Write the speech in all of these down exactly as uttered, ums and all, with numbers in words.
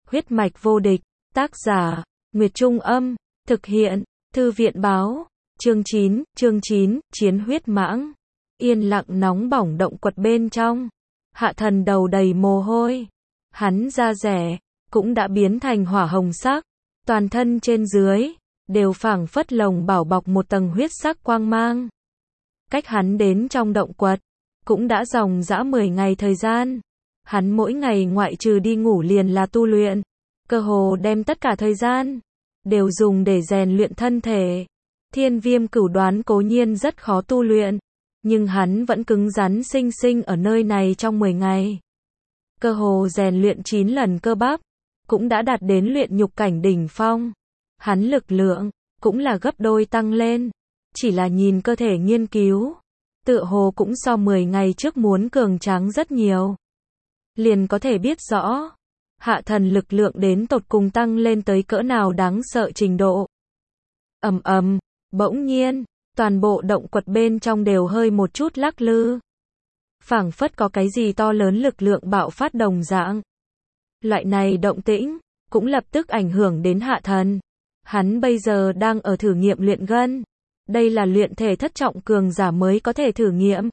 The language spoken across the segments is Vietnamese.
Huyết mạch vô địch, tác giả, Nguyệt Trung Âm, thực hiện, Thư viện Báo, chương chín, chương chín, Chiến huyết mãng. Yên lặng nóng bỏng động quật bên trong. Hạ Thần đầu đầy mồ hôi. Hắn da rẻ, cũng đã biến thành hỏa hồng sắc. Toàn thân trên dưới, đều phảng phất lồng bảo bọc một tầng huyết sắc quang mang. Cách hắn đến trong động quật, cũng đã dòng dã mười ngày thời gian. Hắn mỗi ngày ngoại trừ đi ngủ liền là tu luyện. Cơ hồ đem tất cả thời gian, đều dùng để rèn luyện thân thể. Thiên viêm cửu đoán cố nhiên rất khó tu luyện. Nhưng hắn vẫn cứng rắn sinh sinh ở nơi này trong mười ngày. Cơ hồ rèn luyện chín lần cơ bắp, cũng đã đạt đến luyện nhục cảnh đỉnh phong. Hắn lực lượng, cũng là gấp đôi tăng lên. Chỉ là nhìn cơ thể nghiên cứu, tựa hồ cũng so mười ngày trước muốn cường tráng rất nhiều. Liền có thể biết rõ, Hạ Thần lực lượng đến tột cùng tăng lên tới cỡ nào đáng sợ trình độ. Ầm ầm, bỗng nhiên, toàn bộ động quật bên trong đều hơi một chút lắc lư. Phảng phất có cái gì to lớn lực lượng bạo phát đồng dạng. Loại này động tĩnh, cũng lập tức ảnh hưởng đến Hạ Thần. Hắn bây giờ đang ở thử nghiệm luyện gân. Đây là luyện thể thất trọng cường giả mới có thể thử nghiệm.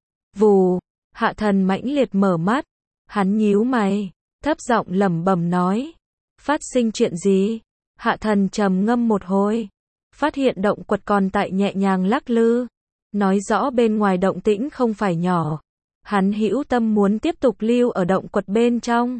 Vù, Hạ Thần mãnh liệt mở mắt. Hắn nhíu mày, thấp giọng lẩm bẩm nói. Phát sinh chuyện gì? Hạ Thần trầm ngâm một hồi. Phát hiện động quật còn tại nhẹ nhàng lắc lư. Nói rõ bên ngoài động tĩnh không phải nhỏ. Hắn hữu tâm muốn tiếp tục lưu ở động quật bên trong.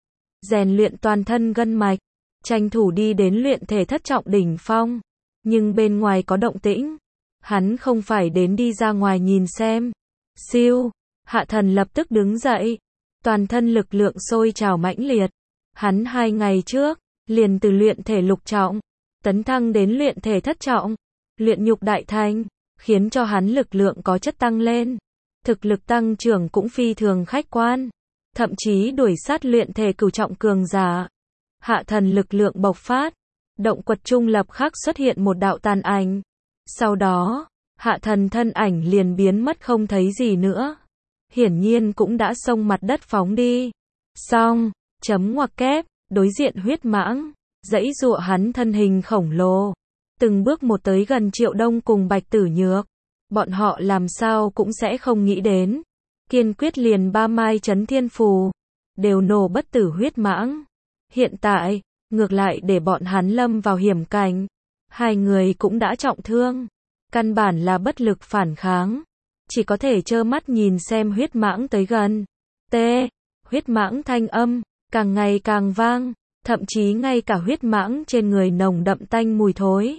Rèn luyện toàn thân gân mạch. Tranh thủ đi đến luyện thể thất trọng đỉnh phong. Nhưng bên ngoài có động tĩnh. Hắn không phải đến đi ra ngoài nhìn xem. Siêu, Hạ Thần lập tức đứng dậy. Toàn thân lực lượng sôi trào mãnh liệt. Hắn hai ngày trước, liền từ luyện thể lục trọng, tấn thăng đến luyện thể thất trọng, luyện nhục đại thành, khiến cho hắn lực lượng có chất tăng lên. Thực lực tăng trưởng cũng phi thường khách quan, thậm chí đuổi sát luyện thể cửu trọng cường giả. Hạ Thần lực lượng bộc phát, động quật trung lập khắc xuất hiện một đạo tàn ảnh. Sau đó, Hạ Thần thân ảnh liền biến mất không thấy gì nữa. Hiển nhiên cũng đã xông mặt đất phóng đi. Xong, chấm ngoặc kép, đối diện huyết mãng, giãy giụa hắn thân hình khổng lồ. Từng bước một tới gần Triệu Đông cùng Bạch Tử Nhược. Bọn họ làm sao cũng sẽ không nghĩ đến. Kiên quyết liền ba mai chấn thiên phù, đều nổ bất tử huyết mãng. Hiện tại, ngược lại để bọn hắn lâm vào hiểm cảnh. Hai người cũng đã trọng thương. Căn bản là bất lực phản kháng. Chỉ có thể trơ mắt nhìn xem huyết mãng tới gần. T. Huyết mãng thanh âm, càng ngày càng vang. Thậm chí ngay cả huyết mãng trên người nồng đậm tanh mùi thối.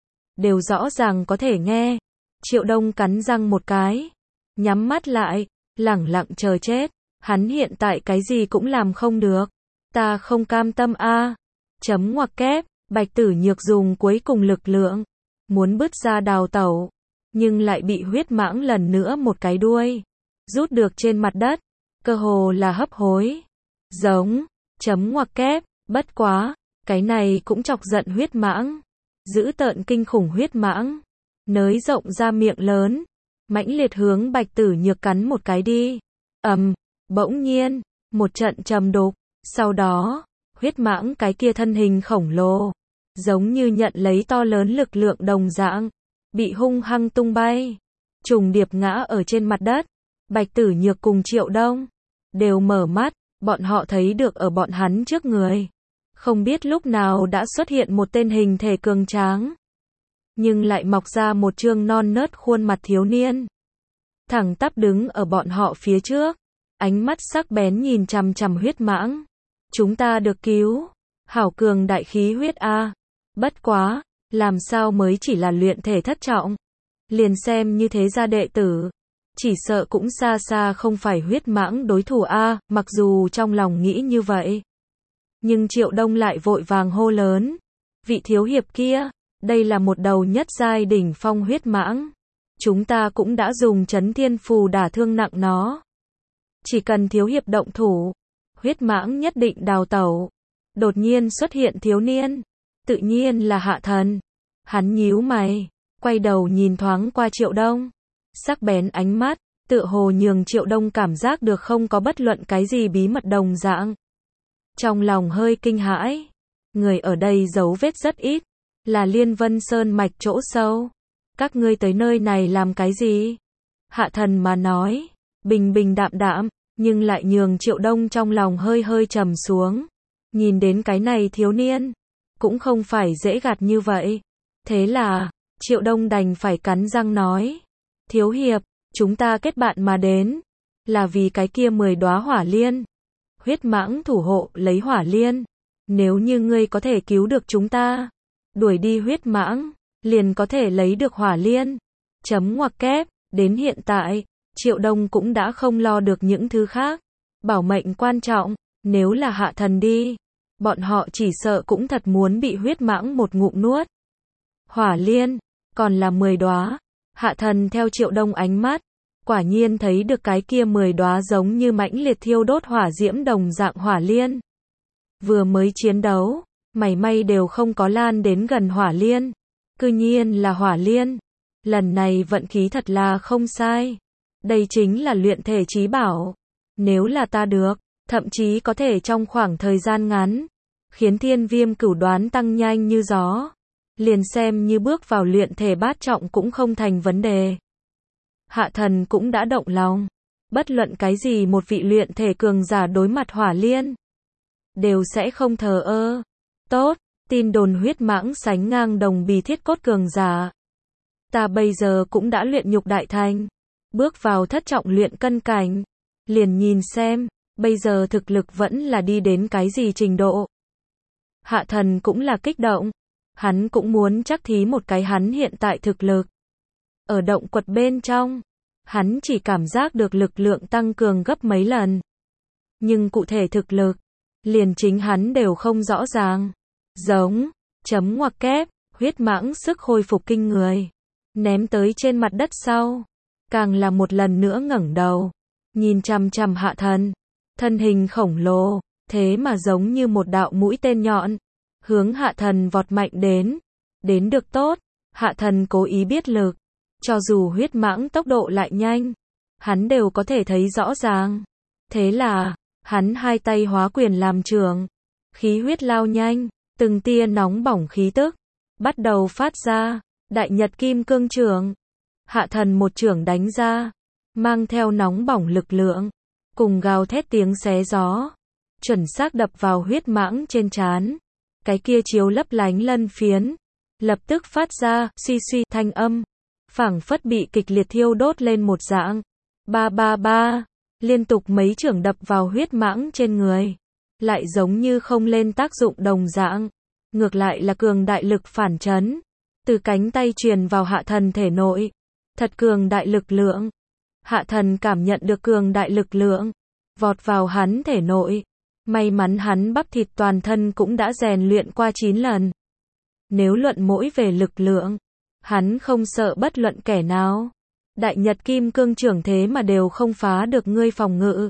Đều rõ ràng có thể nghe. Triệu Đông cắn răng một cái. Nhắm mắt lại, lẳng lặng chờ chết. Hắn hiện tại cái gì cũng làm không được. Ta không cam tâm a. Chấm ngoặc kép, Bạch Tử Nhược dùng cuối cùng lực lượng. Muốn bứt ra đào tẩu. Nhưng lại bị huyết mãng lần nữa một cái đuôi. Rút được trên mặt đất. Cơ hồ là hấp hối. Giống, chấm ngoặc kép, bất quá. Cái này cũng chọc giận huyết mãng. Dữ tợn kinh khủng huyết mãng. Nới rộng ra miệng lớn. Mãnh liệt hướng Bạch Tử Nhược cắn một cái đi. Ầm, bỗng nhiên. Một trận trầm đục. Sau đó, huyết mãng cái kia thân hình khổng lồ. Giống như nhận lấy to lớn lực lượng đồng dạng. Bị hung hăng tung bay. Trùng điệp ngã ở trên mặt đất. Bạch Tử Nhược cùng Triệu Đông. Đều mở mắt. Bọn họ thấy được ở bọn hắn trước người. Không biết lúc nào đã xuất hiện một tên hình thể cường tráng. Nhưng lại mọc ra một trương non nớt khuôn mặt thiếu niên. Thẳng tắp đứng ở bọn họ phía trước. Ánh mắt sắc bén nhìn chằm chằm huyết mãng. Chúng ta được cứu. Hảo cường đại khí huyết a. Bất quá, làm sao mới chỉ là luyện thể thất trọng. Liền xem như thế gia đệ tử. Chỉ sợ cũng xa xa không phải huyết mãng đối thủ a, mặc dù trong lòng nghĩ như vậy. Nhưng Triệu Đông lại vội vàng hô lớn. Vị thiếu hiệp kia, đây là một đầu nhất giai đỉnh phong huyết mãng. Chúng ta cũng đã dùng chấn thiên phù đả thương nặng nó. Chỉ cần thiếu hiệp động thủ, huyết mãng nhất định đào tẩu. Đột nhiên xuất hiện thiếu niên. Tự nhiên là Hạ Thần. Hắn nhíu mày, quay đầu nhìn thoáng qua Triệu Đông. Sắc bén ánh mắt, tựa hồ nhường Triệu Đông cảm giác được không có bất luận cái gì bí mật đồng dạng. trong lòng hơi kinh hãi. Người ở đây dấu vết rất ít, là Liên Vân Sơn mạch chỗ sâu. Các ngươi tới nơi này làm cái gì? Hạ thần mà nói, bình bình đạm đạm, nhưng lại nhường Triệu Đông trong lòng hơi hơi trầm xuống. Nhìn đến cái này thiếu niên, cũng không phải dễ gạt như vậy. Thế là, Triệu Đông đành phải cắn răng nói, thiếu hiệp, chúng ta kết bạn mà đến, là vì cái kia mười đóa hỏa liên. Huyết mãng thủ hộ lấy hỏa liên, nếu như ngươi có thể cứu được chúng ta, đuổi đi huyết mãng, liền có thể lấy được hỏa liên. Chấm ngoặc kép, đến hiện tại, Triệu Đông cũng đã không lo được những thứ khác. Bảo mệnh quan trọng, nếu là hạ thần đi, bọn họ chỉ sợ cũng thật muốn bị huyết mãng một ngụm nuốt. Hỏa liên, còn là mười đóa. Hạ thần theo Triệu Đông ánh mắt, quả nhiên thấy được cái kia mười đóa giống như mãnh liệt thiêu đốt hỏa diễm đồng dạng hỏa liên. Vừa mới chiến đấu, mảy may đều không có lan đến gần hỏa liên. Cư nhiên là hỏa liên. Lần này vận khí thật là không sai. Đây chính là luyện thể chí bảo. Nếu là ta được, thậm chí có thể trong khoảng thời gian ngắn, khiến thiên viêm cửu đoán tăng nhanh như gió. Liền xem như bước vào luyện thể bát trọng cũng không thành vấn đề. Hạ thần cũng đã động lòng. Bất luận cái gì một vị luyện thể cường giả đối mặt hỏa liên, đều sẽ không thờ ơ. Tốt, tin đồn huyết mãng sánh ngang đồng bì thiết cốt cường giả. Ta bây giờ cũng đã luyện nhục đại thành, bước vào thất trọng luyện cân cảnh. Liền nhìn xem, bây giờ thực lực vẫn là đi đến cái gì trình độ. Hạ thần cũng là kích động. Hắn cũng muốn chắc thí một cái hắn hiện tại thực lực. Ở động quật bên trong, hắn chỉ cảm giác được lực lượng tăng cường gấp mấy lần. Nhưng cụ thể thực lực, liền chính hắn đều không rõ ràng. Giống, chấm ngoặc kép, huyết mãng sức hồi phục kinh người. Ném tới trên mặt đất sau. Càng là một lần nữa ngẩng đầu. Nhìn chằm chằm hạ thần. Thân hình khổng lồ, thế mà giống như một đạo mũi tên nhọn. Hướng hạ thần vọt mạnh đến. Đến được tốt, hạ thần cố ý biết lực. Cho dù huyết mãng tốc độ lại nhanh, hắn đều có thể thấy rõ ràng. Thế là, hắn hai tay hóa quyền làm trường. Khí huyết lao nhanh, từng tia nóng bỏng khí tức bắt đầu phát ra. Đại Nhật Kim Cương Chưởng. Hạ thần một chưởng đánh ra, mang theo nóng bỏng lực lượng, cùng gào thét tiếng xé gió, chuẩn xác đập vào huyết mãng trên trán. Cái kia chiếu lấp lánh lân phiến, lập tức phát ra suy suy thanh âm, phảng phất bị kịch liệt thiêu đốt lên một dạng. Ba ba ba, liên tục mấy chưởng đập vào huyết mãng trên người, lại giống như không lên tác dụng đồng dạng, ngược lại là cường đại lực phản chấn, từ cánh tay truyền vào hạ thần thể nội. Thật cường đại lực lượng. Hạ thần cảm nhận được cường đại lực lượng, vọt vào hắn thể nội. May mắn hắn bắp thịt toàn thân cũng đã rèn luyện qua chín lần. Nếu luận mỗi về lực lượng, hắn không sợ bất luận kẻ nào. Đại Nhật Kim Cương Chưởng thế mà đều không phá được ngươi phòng ngự.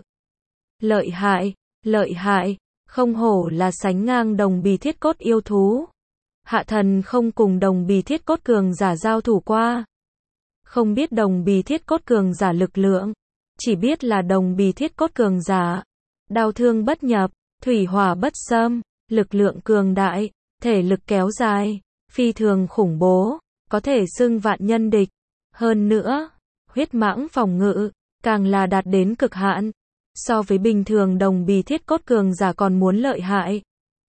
Lợi hại, lợi hại, không hổ là sánh ngang đồng bì thiết cốt yêu thú. Hạ thần không cùng đồng bì thiết cốt cường giả giao thủ qua. Không biết đồng bì thiết cốt cường giả lực lượng. Chỉ biết là đồng bì thiết cốt cường giả. Đao thương bất nhập, thủy hỏa bất xâm, lực lượng cường đại, thể lực kéo dài, phi thường khủng bố, có thể xưng vạn nhân địch. Hơn nữa, huyết mãng phòng ngự, càng là đạt đến cực hạn. So với bình thường đồng bì thiết cốt cường giả còn muốn lợi hại.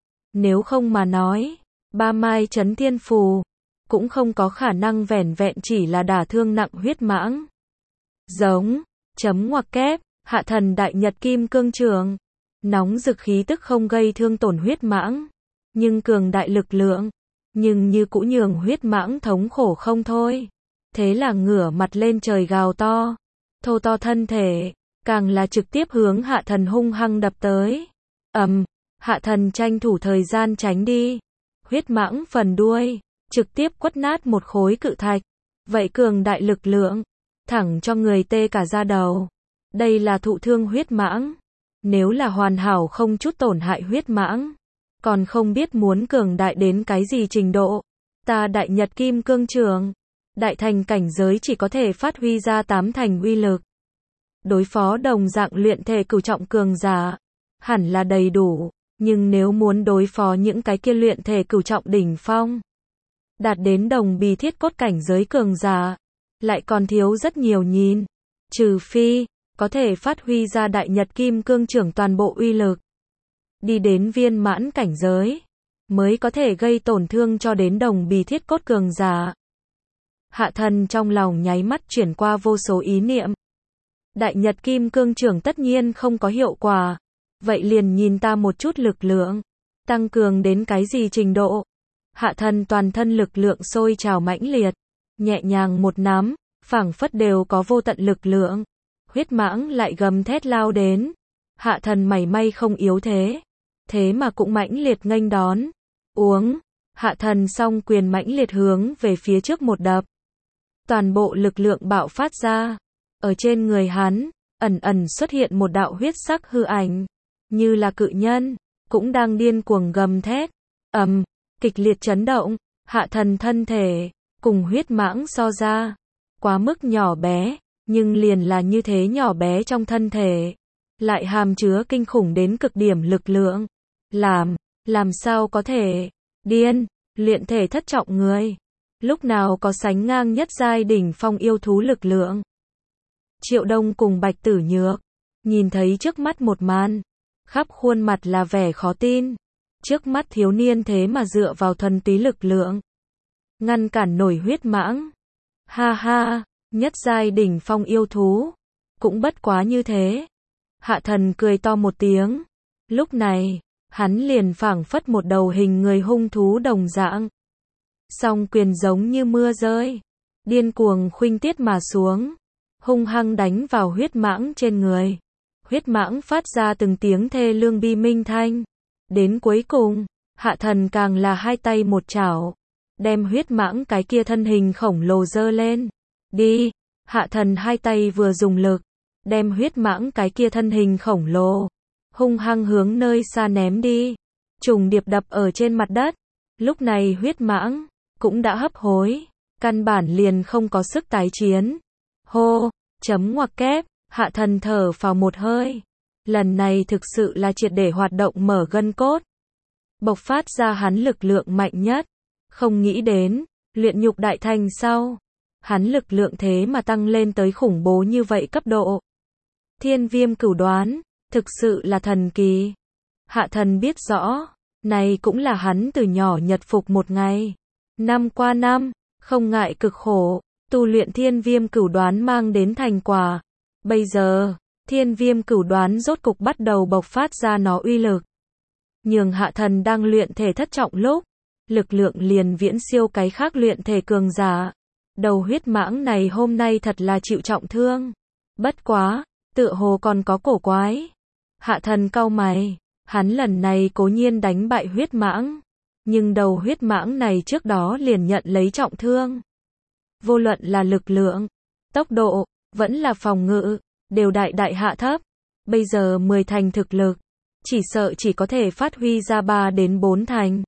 Nếu không mà nói, ba mai chấn thiên phù, cũng không có khả năng vẻn vẹn chỉ là đả thương nặng huyết mãng. Giống, chấm ngoặc kép, hạ thần Đại Nhật Kim Cương Chưởng. Nóng rực khí tức không gây thương tổn huyết mãng, nhưng cường đại lực lượng, nhưng như cũ nhường huyết mãng thống khổ không thôi. Thế là ngửa mặt lên trời gào to, thô to thân thể, càng là trực tiếp hướng hạ thần hung hăng đập tới. Ầm, hạ thần tranh thủ thời gian tránh đi. Huyết mãng phần đuôi, trực tiếp quất nát một khối cự thạch. Vậy cường đại lực lượng, thẳng cho người tê cả da đầu. Đây là thụ thương huyết mãng. Nếu là hoàn hảo không chút tổn hại huyết mãng, còn không biết muốn cường đại đến cái gì trình độ. Ta Đại Nhật Kim Cương Chưởng, đại thành cảnh giới chỉ có thể phát huy ra tám thành uy lực. Đối phó đồng dạng luyện thể cửu trọng cường giả, hẳn là đầy đủ. Nhưng nếu muốn đối phó những cái kia luyện thể cửu trọng đỉnh phong, đạt đến đồng bì thiết cốt cảnh giới cường giả, lại còn thiếu rất nhiều nhìn. Trừ phi, có thể phát huy ra đại nhật kim cương trưởng toàn bộ uy lực. Đi đến viên mãn cảnh giới, mới có thể gây tổn thương cho đến đồng bì thiết cốt cường giả. Hạ thần trong lòng nháy mắt chuyển qua vô số ý niệm. Đại nhật kim cương trưởng tất nhiên không có hiệu quả. Vậy liền nhìn ta một chút lực lượng. Tăng cường đến cái gì trình độ? Hạ thần toàn thân lực lượng sôi trào mãnh liệt. Nhẹ nhàng một nắm, phảng phất đều có vô tận lực lượng. Huyết mãng lại gầm thét lao đến. Hạ thần mảy may không yếu thế. Thế mà cũng mãnh liệt nghênh đón. Uống. Hạ thần song quyền mãnh liệt hướng về phía trước một đập. Toàn bộ lực lượng bạo phát ra. Ở trên người hắn, ẩn ẩn xuất hiện một đạo huyết sắc hư ảnh. Như là cự nhân, cũng đang điên cuồng gầm thét. Ầm, kịch liệt chấn động. Hạ thần thân thể, cùng huyết mãng so ra. Quá mức nhỏ bé, nhưng liền là như thế nhỏ bé trong thân thể. Lại hàm chứa kinh khủng đến cực điểm lực lượng. Làm, làm sao có thể, điên, luyện thể thất trọng người. Lúc nào có sánh ngang nhất giai đỉnh phong yêu thú lực lượng. Triệu Đông cùng Bạch Tử Nhược, nhìn thấy trước mắt một màn, khắp khuôn mặt là vẻ khó tin. Trước mắt thiếu niên thế mà dựa vào thuần túy lực lượng, ngăn cản nổi huyết mãng. Ha ha, nhất giai đỉnh phong yêu thú, cũng bất quá như thế. Hạ thần cười to một tiếng. Lúc này, hắn liền phảng phất một đầu hình người hung thú đồng dạng. Song quyền giống như mưa rơi, điên cuồng khuynh tiết mà xuống, hung hăng đánh vào huyết mãng trên người. Huyết mãng phát ra từng tiếng thê lương bi minh thanh. Đến cuối cùng, hạ thần càng là hai tay một chảo, đem huyết mãng cái kia thân hình khổng lồ giơ lên. Đi, hạ thần hai tay vừa dùng lực, đem huyết mãng cái kia thân hình khổng lồ, hung hăng hướng nơi xa ném đi. Trùng điệp đập ở trên mặt đất. Lúc này huyết mãng, cũng đã hấp hối, căn bản liền không có sức tái chiến. Hô, chấm ngoặc kép, hạ thần thở phào một hơi. Lần này thực sự là triệt để hoạt động mở gân cốt. Bộc phát ra hắn lực lượng mạnh nhất. Không nghĩ đến, luyện nhục đại thành sau. Hắn lực lượng thế mà tăng lên tới khủng bố như vậy cấp độ. Thiên viêm cửu đoán, thực sự là thần kỳ. Hạ thần biết rõ, này cũng là hắn từ nhỏ nhật phục một ngày. Năm qua năm, không ngại cực khổ, tu luyện thiên viêm cửu đoán mang đến thành quả. Bây giờ, thiên viêm cửu đoán rốt cục bắt đầu bộc phát ra nó uy lực. Nhường hạ thần đang luyện thể thất trọng lúc, lực lượng liền viễn siêu cái khác luyện thể cường giả. Đầu huyết mãng này hôm nay thật là chịu trọng thương. Bất quá, tựa hồ còn có cổ quái. Hạ thần cau mày, hắn lần này cố nhiên đánh bại huyết mãng. Nhưng đầu huyết mãng này trước đó liền nhận lấy trọng thương. Vô luận là lực lượng, tốc độ, vẫn là phòng ngự, đều đại đại hạ thấp. Bây giờ mười thành thực lực, chỉ sợ chỉ có thể phát huy ra ba đến bốn thành.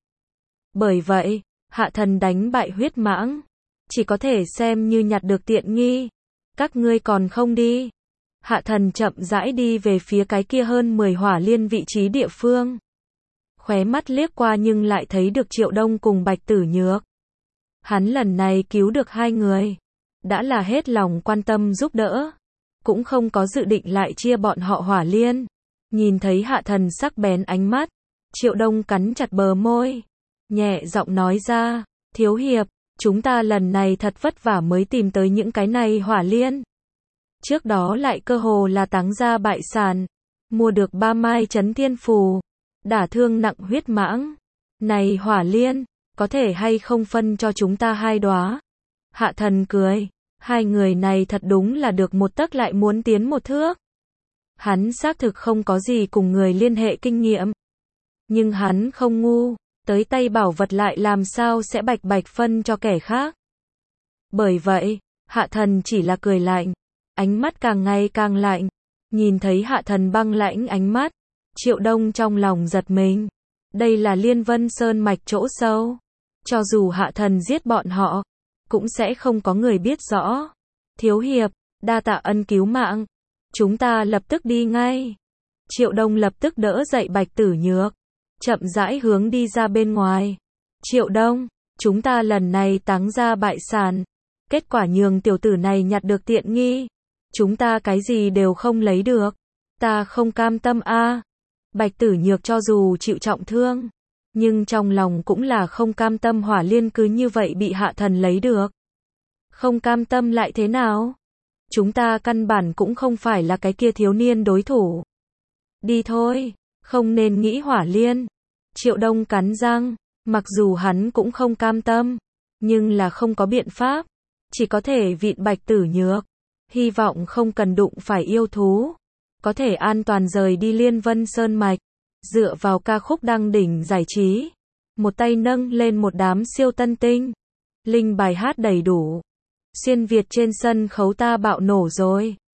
Bởi vậy, hạ thần đánh bại huyết mãng, chỉ có thể xem như nhặt được tiện nghi. Các ngươi còn không đi. Hạ thần chậm rãi đi về phía cái kia hơn mười hỏa liên vị trí địa phương. Khóe mắt liếc qua nhưng lại thấy được Triệu Đông cùng Bạch Tử Nhược. Hắn lần này cứu được hai người, đã là hết lòng quan tâm giúp đỡ, cũng không có dự định lại chia bọn họ hỏa liên. Nhìn thấy hạ thần sắc bén ánh mắt, Triệu Đông cắn chặt bờ môi, nhẹ giọng nói ra, thiếu hiệp, chúng ta lần này thật vất vả mới tìm tới những cái này hỏa liên. Trước đó lại cơ hồ là táng ra bại sản, mua được ba mai chấn thiên phù, đả thương nặng huyết mãng. Này hỏa liên, có thể hay không phân cho chúng ta hai đóa? Hạ thần cười, hai người này thật đúng là được một tấc lại muốn tiến một thước. Hắn xác thực không có gì cùng người liên hệ kinh nghiệm. Nhưng hắn không ngu, tới tay bảo vật lại làm sao sẽ bạch bạch phân cho kẻ khác. Bởi vậy, hạ thần chỉ là cười lạnh, ánh mắt càng ngày càng lạnh. Nhìn thấy hạ thần băng lãnh ánh mắt, Triệu Đông trong lòng giật mình. Đây là Liên Vân Sơn mạch chỗ sâu. Cho dù hạ thần giết bọn họ, cũng sẽ không có người biết rõ. Thiếu hiệp, đa tạ ân cứu mạng. Chúng ta lập tức đi ngay. Triệu Đông lập tức đỡ dậy Bạch Tử Nhược. chậm rãi hướng đi ra bên ngoài. Triệu Đông, chúng ta lần này táng ra bại sản. Kết quả nhường tiểu tử này nhặt được tiện nghi. Chúng ta cái gì đều không lấy được. Ta không cam tâm a. Bạch Tử Nhược cho dù chịu trọng thương, nhưng trong lòng cũng là không cam tâm Hỏa Liên cứ như vậy bị hạ thần lấy được. Không cam tâm lại thế nào? Chúng ta căn bản cũng không phải là cái kia thiếu niên đối thủ. Đi thôi, không nên nghĩ Hỏa Liên. Triệu Đông cắn răng, mặc dù hắn cũng không cam tâm, nhưng là không có biện pháp, chỉ có thể vịn Bạch Tử Nhược, hy vọng không cần đụng phải yêu thú, có thể an toàn rời đi Liên Vân Sơn Mạch, dựa vào ca khúc đăng đỉnh giải trí, một tay nâng lên một đám siêu tân tinh, linh bài hát đầy đủ, xuyên Việt trên sân khấu ta bạo nổ rồi.